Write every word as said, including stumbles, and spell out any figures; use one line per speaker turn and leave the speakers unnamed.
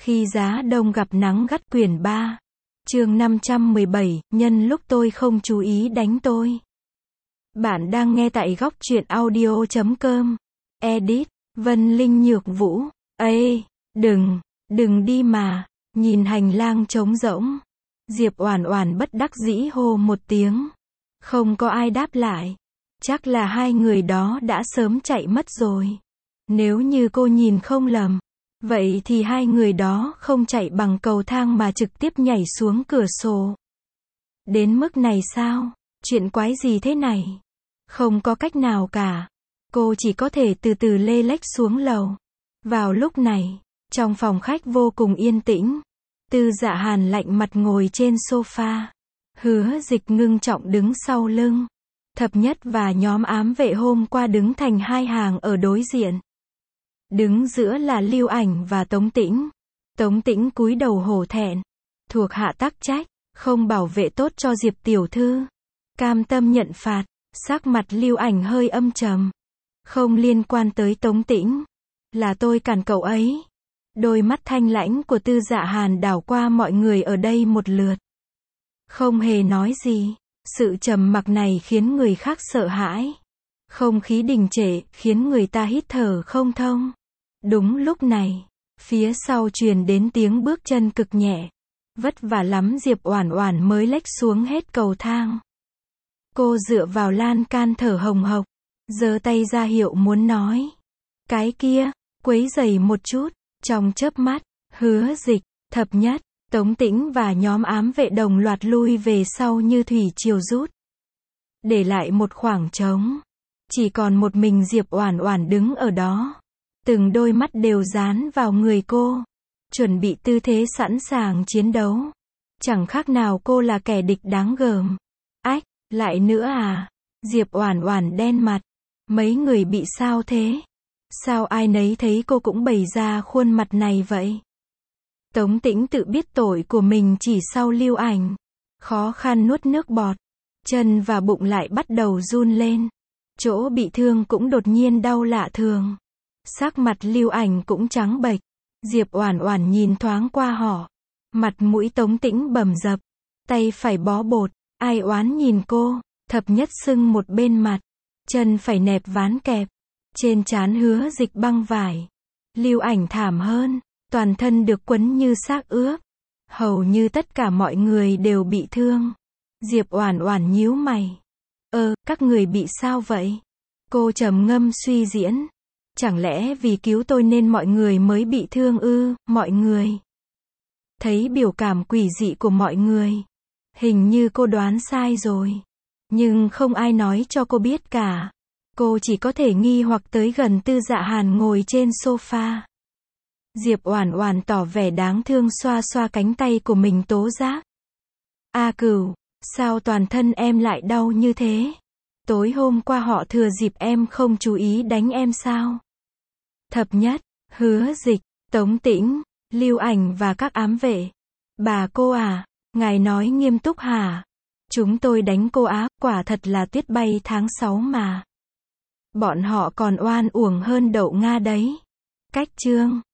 Khi giá đông gặp nắng gắt quyển ba. Chương năm trăm mười bảy, nhân lúc tôi không chú ý đánh tôi. Bạn đang nghe tại góc truyện audio chấm com. Edit, Vân Linh Nhược Vũ. Ê, đừng, đừng đi mà. Nhìn hành lang trống rỗng. Diệp Oản Oản bất đắc dĩ hô một tiếng. Không có ai đáp lại. Chắc là hai người đó đã sớm chạy mất rồi. Nếu như cô nhìn không lầm. Vậy thì hai người đó không chạy bằng cầu thang mà trực tiếp nhảy xuống cửa sổ. Đến mức này sao? Chuyện quái gì thế này? Không có cách nào cả. Cô chỉ có thể từ từ lê lếch xuống lầu. Vào lúc này, trong phòng khách vô cùng yên tĩnh. Tư Dạ Hàn lạnh mặt ngồi trên sofa. Hứa Dịch ngưng trọng đứng sau lưng. Thập Nhất và nhóm ám vệ hôm qua đứng thành hai hàng ở đối diện. Đứng giữa là Lưu Ảnh và Tống Tĩnh. Tống Tĩnh cúi đầu hổ thẹn. Thuộc hạ tắc trách, không bảo vệ tốt cho Diệp tiểu thư. Cam tâm nhận phạt. Sắc mặt Lưu Ảnh hơi âm trầm. Không liên quan tới Tống Tĩnh. Là tôi cản cậu ấy. Đôi mắt thanh lãnh của Tư Dạ Hàn đảo qua mọi người ở đây một lượt. Không hề nói gì. Sự trầm mặc này khiến người khác sợ hãi. Không khí đình trệ, khiến người ta hít thở không thông. Đúng lúc này, phía sau truyền đến tiếng bước chân cực nhẹ. Vất vả lắm Diệp Oản Oản mới lếch xuống hết cầu thang. Cô dựa vào lan can thở hồng hộc, giơ tay ra hiệu muốn nói. Cái kia, quấy rầy một chút. Trong chớp mắt, Hứa Dịch, Thập Nhất, Tống Tĩnh và nhóm ám vệ đồng loạt lui về sau như thủy triều rút. Để lại một khoảng trống. Chỉ còn một mình Diệp Oản Oản đứng ở đó. Từng đôi mắt đều dán vào người cô. Chuẩn bị tư thế sẵn sàng chiến đấu. Chẳng khác nào cô là kẻ địch đáng gờm. Ách, lại nữa à? Diệp Oản Oản đen mặt. Mấy người bị sao thế? Sao ai nấy thấy cô cũng bày ra khuôn mặt này vậy? Tống Tĩnh tự biết tội của mình chỉ sau Lưu Ảnh. Khó khăn nuốt nước bọt. Chân và bụng lại bắt đầu run lên. Chỗ bị thương cũng đột nhiên đau lạ thường. Sắc mặt Lưu Ảnh cũng trắng bệch. Diệp Oản Oản nhìn thoáng qua họ. Mặt mũi Tống Tĩnh bầm dập. Tay phải bó bột. Ai oán nhìn cô. Thập Nhất sưng một bên mặt. Chân phải nẹp ván kẹp. Trên trán Hứa Dịch băng vải. Lưu Ảnh thảm hơn. Toàn thân được quấn như xác ướp. Hầu như tất cả mọi người đều bị thương. Diệp Oản Oản nhíu mày. Ơ, các người bị sao vậy? Cô trầm ngâm suy diễn. Chẳng lẽ vì cứu tôi nên mọi người mới bị thương ư, mọi người? Thấy biểu cảm quỷ dị của mọi người. Hình như cô đoán sai rồi. Nhưng không ai nói cho cô biết cả. Cô chỉ có thể nghi hoặc tới gần Tư Dạ Hàn ngồi trên sofa. Diệp Oản Oản tỏ vẻ đáng thương xoa xoa cánh tay của mình tố giác. A Cửu, sao toàn thân em lại đau như thế? Tối hôm qua họ thừa dịp em không chú ý đánh em sao? Thập Nhất, Hứa Dịch, Tống Tĩnh, Lưu Ảnh và các ám vệ. Bà cô à, ngài nói nghiêm túc hả? Chúng tôi đánh cô á, quả thật là tuyết bay tháng sáu mà. Bọn họ còn oan uổng hơn đậu Nga đấy. Cách chương